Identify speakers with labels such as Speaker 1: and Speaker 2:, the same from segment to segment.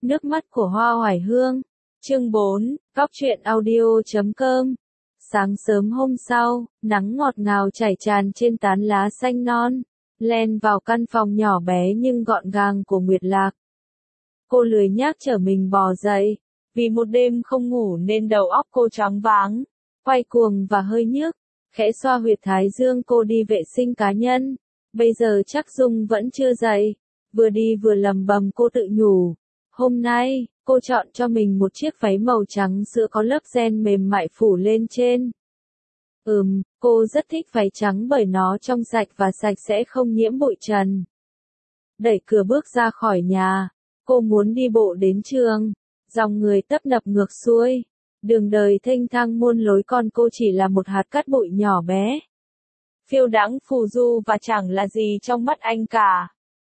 Speaker 1: Nước mắt của Hoa Hoài Hương. Chương 4, Góc truyện audio.com. Sáng sớm hôm sau, nắng ngọt ngào chảy tràn trên tán lá xanh non, len vào căn phòng nhỏ bé nhưng gọn gàng của Nguyệt Lạc. Cô lười nhác trở mình bò dậy, vì một đêm không ngủ nên đầu óc cô choáng váng, quay cuồng và hơi nhức. Khẽ xoa huyệt thái dương cô đi vệ sinh cá nhân. Bây giờ chắc Dung vẫn chưa dậy. Vừa đi vừa lầm bầm cô tự nhủ. Hôm nay, cô chọn cho mình một chiếc váy màu trắng sữa có lớp ren mềm mại phủ lên trên. Cô rất thích váy trắng bởi nó trong sạch và sạch sẽ không nhiễm bụi trần. Đẩy cửa bước ra khỏi nhà, cô muốn đi bộ đến trường. Dòng người tấp nập ngược xuôi. Đường đời thênh thang muôn lối còn cô chỉ là một hạt cát bụi nhỏ bé. Phiêu đãng phù du và chẳng là gì trong mắt anh cả.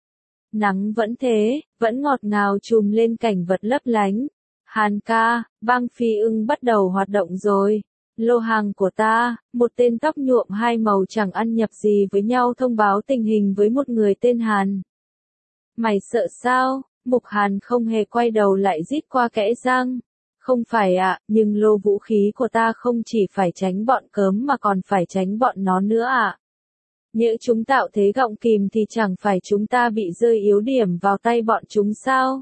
Speaker 1: Nắng vẫn thế, vẫn ngọt ngào trùm lên cảnh vật lấp lánh. Hàn ca, băng phi ưng bắt đầu hoạt động rồi. Lô hàng của ta, một tên tóc nhuộm hai màu chẳng ăn nhập gì với nhau thông báo tình hình với một người tên Hàn. Mày sợ sao? Mục Hàn không hề quay đầu lại rít qua kẽ răng. Không phải ạ, nhưng lô vũ khí của ta không chỉ phải tránh bọn cớm mà còn phải tránh bọn nó nữa ạ. Nhỡ chúng tạo thế gọng kìm thì chẳng phải chúng ta bị rơi yếu điểm vào tay bọn chúng sao?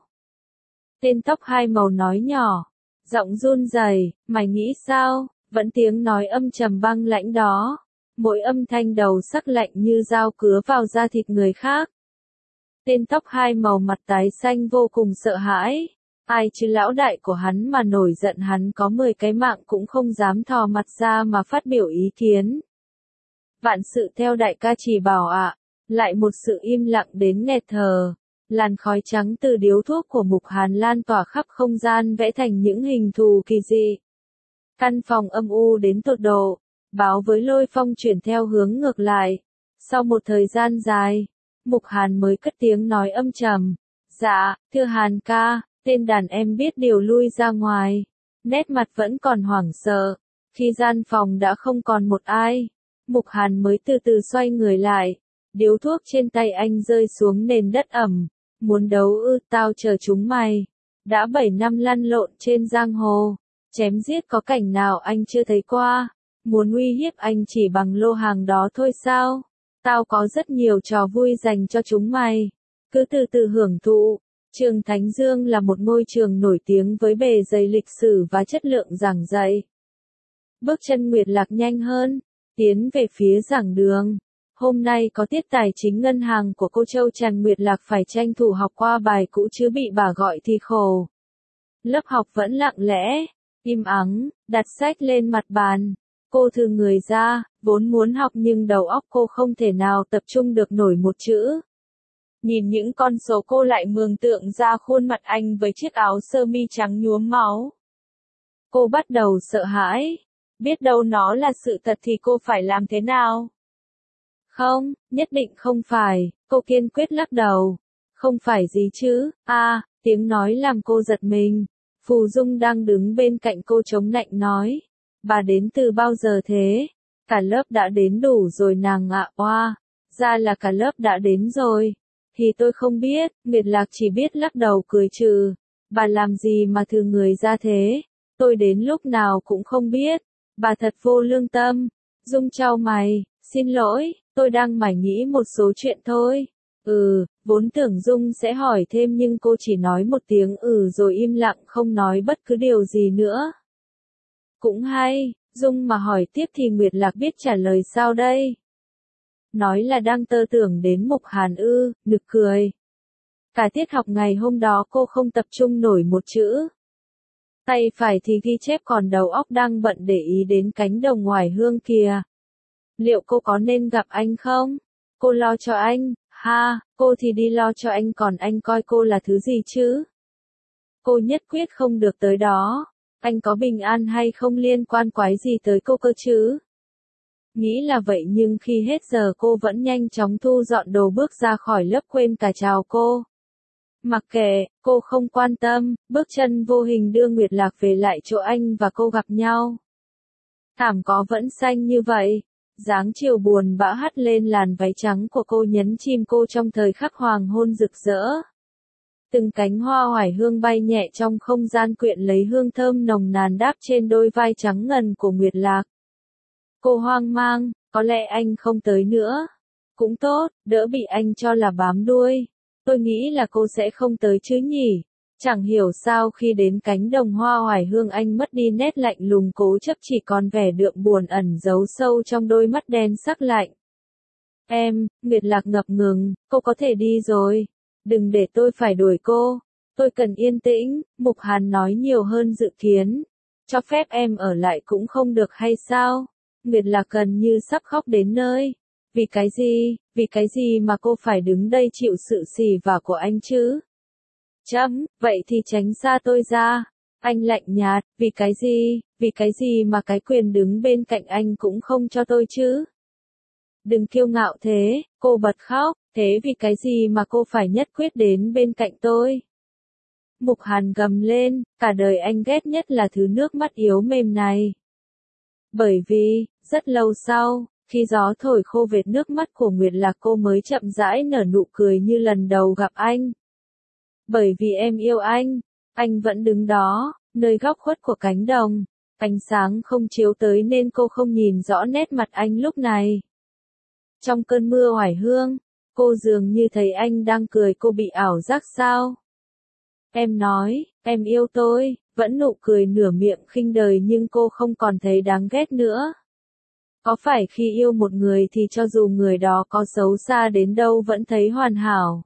Speaker 1: Tên tóc hai màu nói nhỏ, giọng run rẩy, mày nghĩ sao? Vẫn tiếng nói âm trầm băng lãnh đó. Mỗi âm thanh đầu sắc lạnh như dao cứa vào da thịt người khác. Tên tóc hai màu mặt tái xanh vô cùng sợ hãi. Ai chứ lão đại của hắn mà nổi giận hắn có 10 cái mạng cũng không dám thò mặt ra mà phát biểu ý kiến. Vạn sự theo đại ca chỉ bảo ạ. Lại một sự im lặng đến nghẹt thở. Làn khói trắng từ điếu thuốc của Mục Hàn lan tỏa khắp không gian vẽ thành những hình thù kỳ dị. Căn phòng âm u đến tột độ. Báo với Lôi Phong chuyển theo hướng ngược lại. Sau một thời gian dài, Mục Hàn mới cất tiếng nói âm trầm. Dạ, thưa Hàn ca. Tên đàn em biết điều lui ra ngoài. Nét mặt vẫn còn hoảng sợ. Khi gian phòng đã không còn một ai, Mục Hàn mới từ từ xoay người lại. Điếu thuốc trên tay anh rơi xuống nền đất ẩm. Muốn đấu ư, tao chờ chúng mày. Đã 7 năm lăn lộn trên giang hồ. Chém giết có cảnh nào anh chưa thấy qua. Muốn uy hiếp anh chỉ bằng lô hàng đó thôi sao? Tao có rất nhiều trò vui dành cho chúng mày. Cứ từ từ hưởng thụ. Trường Thánh Dương là một ngôi trường nổi tiếng với bề dày lịch sử và chất lượng giảng dạy. Bước chân Nguyệt Lạc nhanh hơn, tiến về phía giảng đường. Hôm nay có tiết tài chính ngân hàng của cô Châu Trần, Nguyệt Lạc phải tranh thủ học qua bài cũ chứ bị bà gọi thì khổ. Lớp học vẫn lặng lẽ, im ắng, đặt sách lên mặt bàn. Cô thư người ra, vốn muốn học nhưng đầu óc cô không thể nào tập trung được nổi một chữ. Nhìn những con số cô lại mường tượng ra khuôn mặt anh với chiếc áo sơ mi trắng nhuốm máu. Cô bắt đầu sợ hãi. Biết đâu nó là sự thật thì cô phải làm thế nào? Không, nhất định không phải, cô kiên quyết lắc đầu. Không phải gì chứ, tiếng nói làm cô giật mình. Phù Dung đang đứng bên cạnh cô chống nạnh nói. Bà đến từ bao giờ thế? Cả lớp đã đến đủ rồi nàng ạ. Oa, ra là cả lớp đã đến rồi. Thì tôi không biết, Nguyệt Lạc chỉ biết lắc đầu cười trừ. Bà làm gì mà thư người ra thế? Tôi đến lúc nào cũng không biết. Bà thật vô lương tâm. Dung chau mày, xin lỗi, tôi đang mải nghĩ một số chuyện thôi. Vốn tưởng Dung sẽ hỏi thêm nhưng cô chỉ nói một tiếng rồi im lặng không nói bất cứ điều gì nữa. Cũng hay, Dung mà hỏi tiếp thì Nguyệt Lạc biết trả lời sao đây? Nói là đang tơ tưởng đến Mục Hàn nực cười. Cả tiết học ngày hôm đó cô không tập trung nổi một chữ. Tay phải thì ghi chép còn đầu óc đang bận để ý đến cánh đồng Hoài Hương kìa. Liệu cô có nên gặp anh không? Cô lo cho anh, cô thì đi lo cho anh còn anh coi cô là thứ gì chứ? Cô nhất quyết không được tới đó. Anh có bình an hay không liên quan quái gì tới cô cơ chứ? Nghĩ là vậy nhưng khi hết giờ cô vẫn nhanh chóng thu dọn đồ bước ra khỏi lớp quên cả chào cô. Mặc kệ, cô không quan tâm, bước chân vô hình đưa Nguyệt Lạc về lại chỗ anh và cô gặp nhau. Thảm cỏ vẫn xanh như vậy, dáng chiều buồn bã hắt lên làn váy trắng của cô nhấn chìm cô trong thời khắc hoàng hôn rực rỡ. Từng cánh hoa oải hương bay nhẹ trong không gian quyện lấy hương thơm nồng nàn đáp trên đôi vai trắng ngần của Nguyệt Lạc. Cô hoang mang, có lẽ anh không tới nữa. Cũng tốt, đỡ bị anh cho là bám đuôi. Tôi nghĩ là cô sẽ không tới chứ nhỉ. Chẳng hiểu sao khi đến cánh đồng hoa oải hương anh mất đi nét lạnh lùng cố chấp, chỉ còn vẻ đượm buồn ẩn giấu sâu trong đôi mắt đen sắc lạnh. Nguyệt Lạc ngập ngừng, cô có thể đi rồi. Đừng để tôi phải đuổi cô. Tôi cần yên tĩnh, Mục Hàn nói nhiều hơn dự kiến. Cho phép em ở lại cũng không được hay sao? Nguyệt Lạc gần như sắp khóc đến nơi. Vì cái gì mà cô phải đứng đây chịu sự xỉ vả của anh chứ? Vậy thì tránh xa tôi ra. Anh lạnh nhạt, vì cái gì mà cái quyền đứng bên cạnh anh cũng không cho tôi chứ? Đừng kiêu ngạo thế, cô bật khóc, thế vì cái gì mà cô phải nhất quyết đến bên cạnh tôi? Mục Hàn gầm lên, cả đời anh ghét nhất là thứ nước mắt yếu mềm này. Bởi vì, rất lâu sau, khi gió thổi khô vệt nước mắt của Nguyệt Lạc, cô mới chậm rãi nở nụ cười như lần đầu gặp anh. Bởi vì em yêu anh vẫn đứng đó, nơi góc khuất của cánh đồng. Ánh sáng không chiếu tới nên cô không nhìn rõ nét mặt anh lúc này. Trong cơn mưa oải hương, cô dường như thấy anh đang cười, cô bị ảo giác sao? Em nói, em yêu tôi, vẫn nụ cười nửa miệng khinh đời nhưng cô không còn thấy đáng ghét nữa. Có phải khi yêu một người thì cho dù người đó có xấu xa đến đâu vẫn thấy hoàn hảo?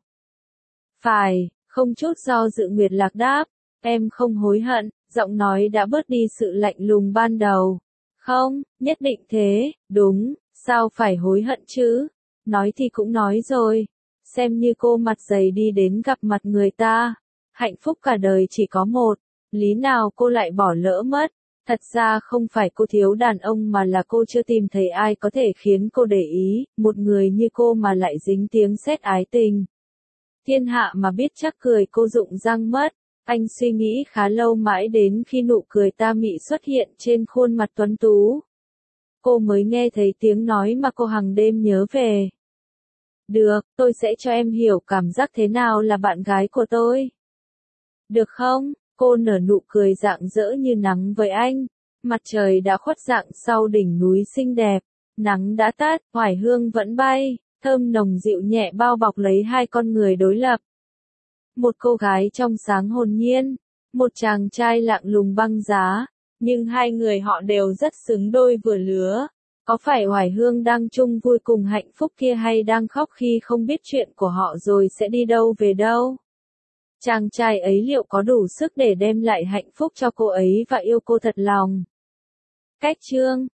Speaker 1: Phải, không chút do dự Nguyệt Lạc đáp, em không hối hận, giọng nói đã bớt đi sự lạnh lùng ban đầu. Không, nhất định thế, đúng, sao phải hối hận chứ? Nói thì cũng nói rồi, xem như cô mặt dày đi đến gặp mặt người ta. Hạnh phúc cả đời chỉ có một, lý nào cô lại bỏ lỡ mất? Thật ra không phải cô thiếu đàn ông mà là cô chưa tìm thấy ai có thể khiến cô để ý, một người như cô mà lại dính tiếng sét ái tình. Thiên hạ mà biết chắc cười cô rụng răng mất. Anh suy nghĩ khá lâu mãi đến khi nụ cười ta mị xuất hiện trên khuôn mặt tuấn tú. Cô mới nghe thấy tiếng nói mà cô hằng đêm nhớ về. Được, tôi sẽ cho em hiểu cảm giác thế nào là bạn gái của tôi. Được không? Cô nở nụ cười rạng rỡ như nắng với anh. Mặt trời đã khuất dạng sau đỉnh núi xinh đẹp. Nắng đã tắt, oải hương vẫn bay, thơm nồng dịu nhẹ bao bọc lấy hai con người đối lập. Một cô gái trong sáng hồn nhiên, một chàng trai lạnh lùng băng giá, nhưng hai người họ đều rất xứng đôi vừa lứa. Có phải oải hương đang chung vui cùng hạnh phúc kia hay đang khóc khi không biết chuyện của họ rồi sẽ đi đâu về đâu? Chàng trai ấy liệu có đủ sức để đem lại hạnh phúc cho cô ấy và yêu cô thật lòng? Cách chương